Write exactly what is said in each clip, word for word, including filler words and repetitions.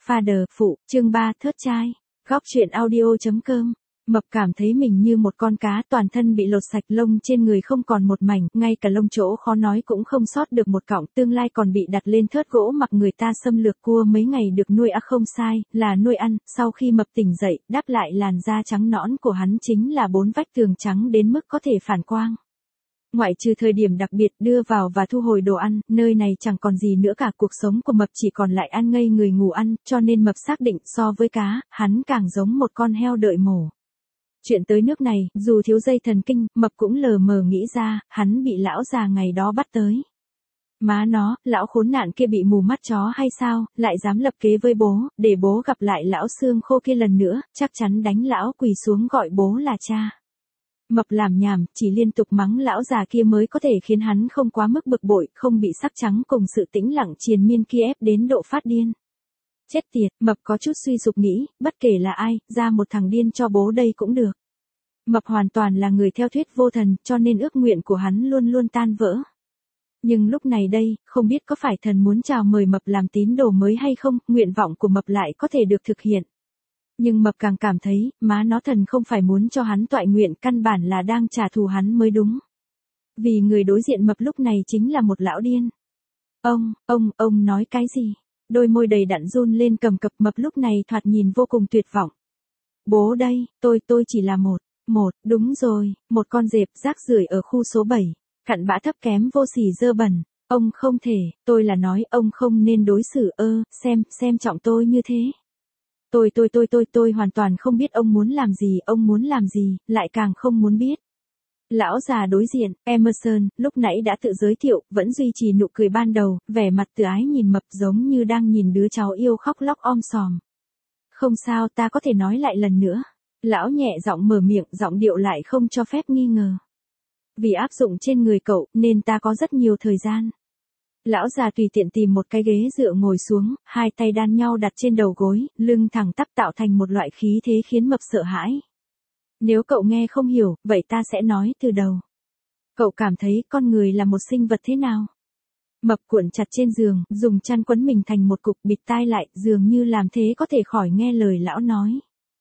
Father, phụ, chương ba, thớt trai. Góc truyện audio.com. Mập cảm thấy mình như một con cá, toàn thân bị lột sạch, lông trên người không còn một mảnh, ngay cả lông chỗ khó nói cũng không sót được một cọng, tương lai còn bị đặt lên thớt gỗ mặc người ta xâm lược. Cua mấy ngày được nuôi à, không sai, là nuôi ăn. Sau khi Mập tỉnh dậy, đáp lại làn da trắng nõn của hắn chính là bốn vách tường trắng đến mức có thể phản quang. Ngoại trừ thời điểm đặc biệt đưa vào và thu hồi đồ ăn, nơi này chẳng còn gì nữa cả. Cuộc sống của Mập chỉ còn lại ăn ngây người ngủ ăn, cho nên Mập xác định so với cá, hắn càng giống một con heo đợi mổ. Chuyện tới nước này, dù thiếu dây thần kinh, Mập cũng lờ mờ nghĩ ra, hắn bị lão già ngày đó bắt tới. Má nó, lão khốn nạn kia bị mù mắt chó hay sao, lại dám lập kế với bố, để bố gặp lại lão xương khô kia lần nữa, chắc chắn đánh lão quỳ xuống gọi bố là cha. Mập làm nhảm, chỉ liên tục mắng lão già kia mới có thể khiến hắn không quá mức bực bội, không bị sắc trắng cùng sự tĩnh lặng triền miên kia ép đến độ phát điên. Chết tiệt, Mập có chút suy sụp nghĩ, bất kể là ai, ra một thằng điên cho bố đây cũng được. Mập hoàn toàn là người theo thuyết vô thần, cho nên ước nguyện của hắn luôn luôn tan vỡ. Nhưng lúc này đây, không biết có phải thần muốn chào mời Mập làm tín đồ mới hay không, nguyện vọng của Mập lại có thể được thực hiện. Nhưng Mập càng cảm thấy, má nó, thần không phải muốn cho hắn toại nguyện, căn bản là đang trả thù hắn mới đúng. Vì người đối diện Mập lúc này chính là một lão điên. Ông, ông, ông nói cái gì? Đôi môi đầy đặn run lên cầm cập. Mập lúc này thoạt nhìn vô cùng tuyệt vọng. Bố đây, tôi, tôi chỉ là một, một, đúng rồi, một con dẹp rác rưởi ở khu số bảy, cặn bã thấp kém vô sỉ dơ bẩn. Ông không thể, tôi là nói ông không nên đối xử ơ, xem, xem trọng tôi như thế. Tôi tôi tôi tôi tôi hoàn toàn không biết ông muốn làm gì, ông muốn làm gì, lại càng không muốn biết. Lão già đối diện, Emerson, lúc nãy đã tự giới thiệu, vẫn duy trì nụ cười ban đầu, vẻ mặt từ ái nhìn Mập giống như đang nhìn đứa cháu yêu khóc lóc om sòm. Không sao, ta có thể nói lại lần nữa. Lão nhẹ giọng mở miệng, giọng điệu lại không cho phép nghi ngờ. Vì áp dụng trên người cậu, nên ta có rất nhiều thời gian. Lão già tùy tiện tìm một cái ghế dựa ngồi xuống, hai tay đan nhau đặt trên đầu gối, lưng thẳng tắp tạo thành một loại khí thế khiến Mập sợ hãi. Nếu cậu nghe không hiểu, vậy ta sẽ nói từ đầu. Cậu cảm thấy con người là một sinh vật thế nào? Mập cuộn chặt trên giường, dùng chăn quấn mình thành một cục, bịt tai lại, dường như làm thế có thể khỏi nghe lời lão nói.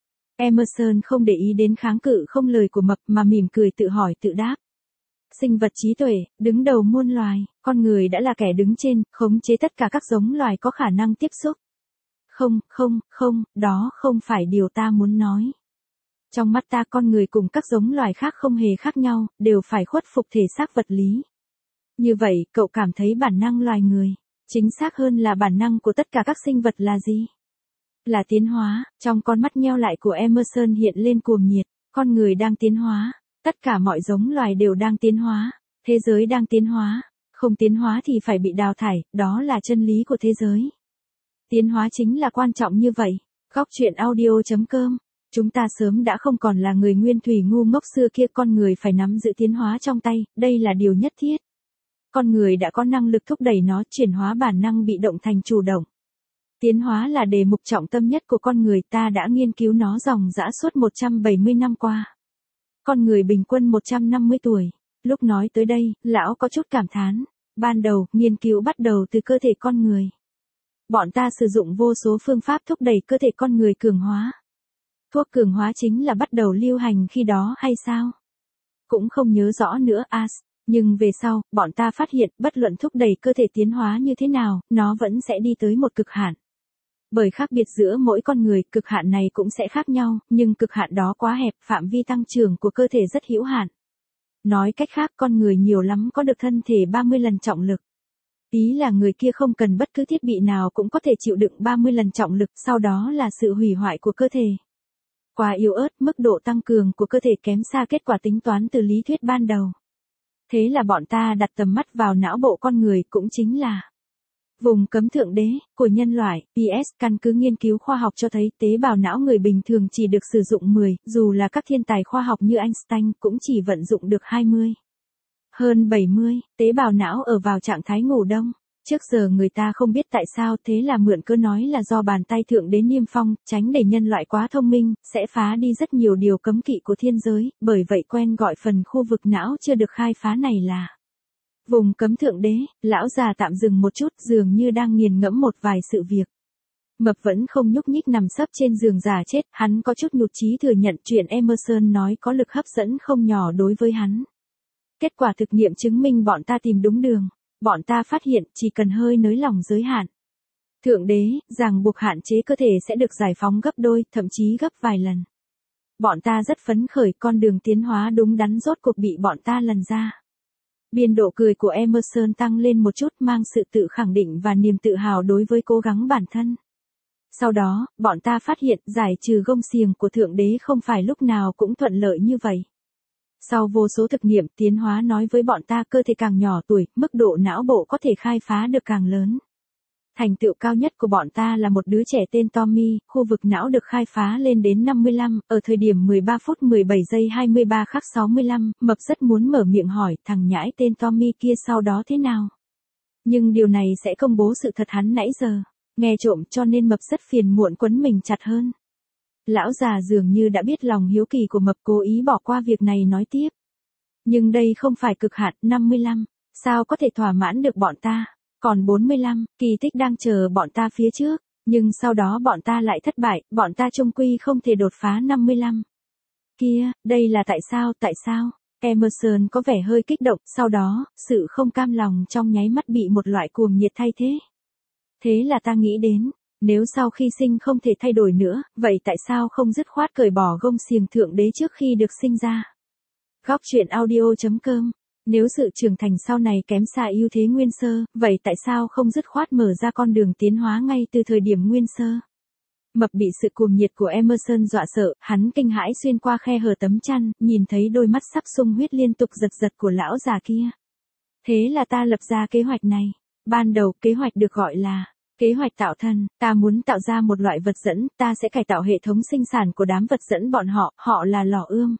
Emerson không để ý đến kháng cự không lời của Mập mà mỉm cười tự hỏi tự đáp. Sinh vật trí tuệ, đứng đầu muôn loài, con người đã là kẻ đứng trên, khống chế tất cả các giống loài có khả năng tiếp xúc. Không, không, không, đó không phải điều ta muốn nói. Trong mắt ta, con người cùng các giống loài khác không hề khác nhau, đều phải khuất phục thể xác vật lý. Như vậy, cậu cảm thấy bản năng loài người, chính xác hơn là bản năng của tất cả các sinh vật là gì? Là tiến hóa. Trong con mắt nheo lại của Emerson hiện lên cuồng nhiệt, con người đang tiến hóa, tất cả mọi giống loài đều đang tiến hóa, thế giới đang tiến hóa, không tiến hóa thì phải bị đào thải, đó là chân lý của thế giới. Tiến hóa chính là quan trọng như vậy. Góc truyện audio.com. Chúng ta sớm đã không còn là người nguyên thủy ngu ngốc xưa kia, con người phải nắm giữ tiến hóa trong tay, đây là điều nhất thiết. Con người đã có năng lực thúc đẩy nó, chuyển hóa bản năng bị động thành chủ động. Tiến hóa là đề mục trọng tâm nhất của con người, ta đã nghiên cứu nó ròng rã suốt một trăm bảy mươi năm qua. Con người bình quân một trăm năm mươi tuổi. Lúc nói tới đây, lão có chút cảm thán. Ban đầu, nghiên cứu bắt đầu từ cơ thể con người. Bọn ta sử dụng vô số phương pháp thúc đẩy cơ thể con người cường hóa. Thuốc cường hóa chính là bắt đầu lưu hành khi đó hay sao? Cũng không nhớ rõ nữa as. Nhưng về sau, bọn ta phát hiện, bất luận thúc đẩy cơ thể tiến hóa như thế nào, nó vẫn sẽ đi tới một cực hạn. Bởi khác biệt giữa mỗi con người, cực hạn này cũng sẽ khác nhau, nhưng cực hạn đó quá hẹp, phạm vi tăng trưởng của cơ thể rất hữu hạn. Nói cách khác, con người nhiều lắm có được thân thể ba mươi lần trọng lực. Ý là người kia không cần bất cứ thiết bị nào cũng có thể chịu đựng ba mươi lần trọng lực, sau đó là sự hủy hoại của cơ thể. Quá yếu ớt, mức độ tăng cường của cơ thể kém xa kết quả tính toán từ lý thuyết ban đầu. Thế là bọn ta đặt tầm mắt vào não bộ con người, cũng chính là vùng cấm thượng đế của nhân loại. pê ét căn cứ nghiên cứu khoa học cho thấy tế bào não người bình thường chỉ được sử dụng mười, dù là các thiên tài khoa học như Einstein cũng chỉ vận dụng được hai mươi. Hơn bảy mươi, tế bào não ở vào trạng thái ngủ đông. Trước giờ người ta không biết tại sao, thế là mượn cớ nói là do bàn tay thượng đế niêm phong, tránh để nhân loại quá thông minh, sẽ phá đi rất nhiều điều cấm kỵ của thiên giới, bởi vậy quen gọi phần khu vực não chưa được khai phá này là vùng cấm thượng đế. Lão già tạm dừng một chút, dường như đang nghiền ngẫm một vài sự việc. Mập vẫn không nhúc nhích nằm sấp trên giường già chết, hắn có chút nhụt chí thừa nhận chuyện Emerson nói có lực hấp dẫn không nhỏ đối với hắn. Kết quả thực nghiệm chứng minh bọn ta tìm đúng đường. Bọn ta phát hiện chỉ cần hơi nới lỏng giới hạn Thượng đế, ràng buộc hạn chế cơ thể sẽ được giải phóng gấp đôi, thậm chí gấp vài lần. Bọn ta rất phấn khởi, con đường tiến hóa đúng đắn rốt cuộc bị bọn ta lần ra. Biên độ cười của Emerson tăng lên một chút, mang sự tự khẳng định và niềm tự hào đối với cố gắng bản thân. Sau đó, bọn ta phát hiện giải trừ gông xiềng của Thượng đế không phải lúc nào cũng thuận lợi như vậy. Sau vô số thực nghiệm, tiến hóa nói với bọn ta cơ thể càng nhỏ tuổi, mức độ não bộ có thể khai phá được càng lớn. Thành tựu cao nhất của bọn ta là một đứa trẻ tên Tommy, khu vực não được khai phá lên đến năm mươi lăm, ở thời điểm mười ba phút mười bảy giây hai mươi ba khắc sáu mươi lăm, Mập rất muốn mở miệng hỏi thằng nhãi tên Tommy kia sau đó thế nào. Nhưng điều này sẽ công bố sự thật hắn nãy giờ nghe trộm, cho nên Mập rất phiền muộn quấn mình chặt hơn. Lão già dường như đã biết lòng hiếu kỳ của Mập, cố ý bỏ qua việc này nói tiếp. Nhưng đây không phải cực hạn, năm mươi lăm, sao có thể thỏa mãn được bọn ta, còn bốn mươi lăm, kỳ tích đang chờ bọn ta phía trước, nhưng sau đó bọn ta lại thất bại, bọn ta chung quy không thể đột phá năm mươi lăm. Kia, đây là tại sao, tại sao? Emerson có vẻ hơi kích động, sau đó, sự không cam lòng trong nháy mắt bị một loại cuồng nhiệt thay thế. Thế là ta nghĩ đến, nếu sau khi sinh không thể thay đổi nữa, vậy tại sao không dứt khoát cởi bỏ gông xiềng Thượng đế trước khi được sinh ra? Góc truyện audio chấm com. Nếu sự trưởng thành sau này kém xa ưu thế nguyên sơ, vậy tại sao không dứt khoát mở ra con đường tiến hóa ngay từ thời điểm nguyên sơ? Mập bị sự cuồng nhiệt của Emerson dọa sợ, hắn kinh hãi xuyên qua khe hở tấm chăn, nhìn thấy đôi mắt sắp sung huyết liên tục giật giật của lão già kia. Thế là ta lập ra kế hoạch này. Ban đầu, kế hoạch được gọi là kế hoạch tạo thân. Ta muốn tạo ra một loại vật dẫn, ta sẽ cải tạo hệ thống sinh sản của đám vật dẫn bọn họ, họ là lò ươm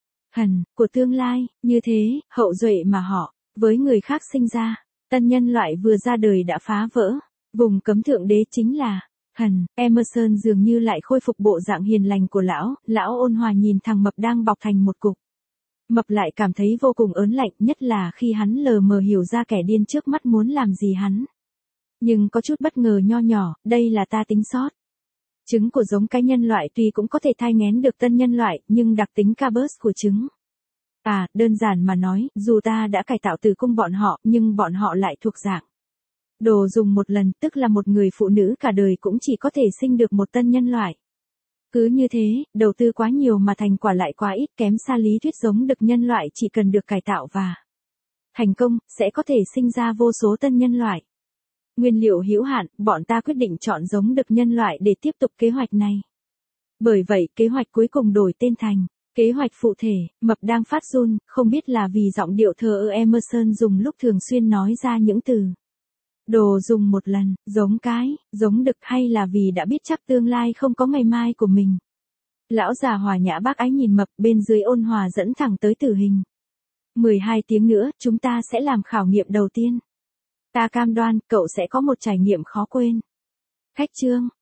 hần của tương lai, như thế, hậu duệ mà họ, với người khác sinh ra, tân nhân loại vừa ra đời đã phá vỡ vùng cấm Thượng đế chính là hần. Emerson dường như lại khôi phục bộ dạng hiền lành của lão, lão ôn hòa nhìn thằng Mập đang bọc thành một cục. Mập lại cảm thấy vô cùng ớn lạnh, nhất là khi hắn lờ mờ hiểu ra kẻ điên trước mắt muốn làm gì hắn. Nhưng có chút bất ngờ nho nhỏ, đây là ta tính sót. Trứng của giống cái nhân loại tuy cũng có thể thai nghén được tân nhân loại, nhưng đặc tính Carbus của trứng. À, đơn giản mà nói, dù ta đã cải tạo tử cung bọn họ, nhưng bọn họ lại thuộc dạng đồ dùng một lần, tức là một người phụ nữ cả đời cũng chỉ có thể sinh được một tân nhân loại. Cứ như thế, đầu tư quá nhiều mà thành quả lại quá ít, kém xa lý thuyết giống đực nhân loại chỉ cần được cải tạo và thành công, sẽ có thể sinh ra vô số tân nhân loại. Nguyên liệu hữu hạn, bọn ta quyết định chọn giống đực nhân loại để tiếp tục kế hoạch này. Bởi vậy, kế hoạch cuối cùng đổi tên thành kế hoạch phụ thể. Mập đang phát run, không biết là vì giọng điệu thờ ơ Emerson dùng lúc thường xuyên nói ra những từ đồ dùng một lần, giống cái, giống đực, hay là vì đã biết chắc tương lai không có ngày mai của mình. Lão già hòa nhã bác ái nhìn Mập, bên dưới ôn hòa dẫn thẳng tới tử hình. mười hai tiếng nữa, chúng ta sẽ làm khảo nghiệm đầu tiên. Ta cam đoan, cậu sẽ có một trải nghiệm khó quên. Khách chương.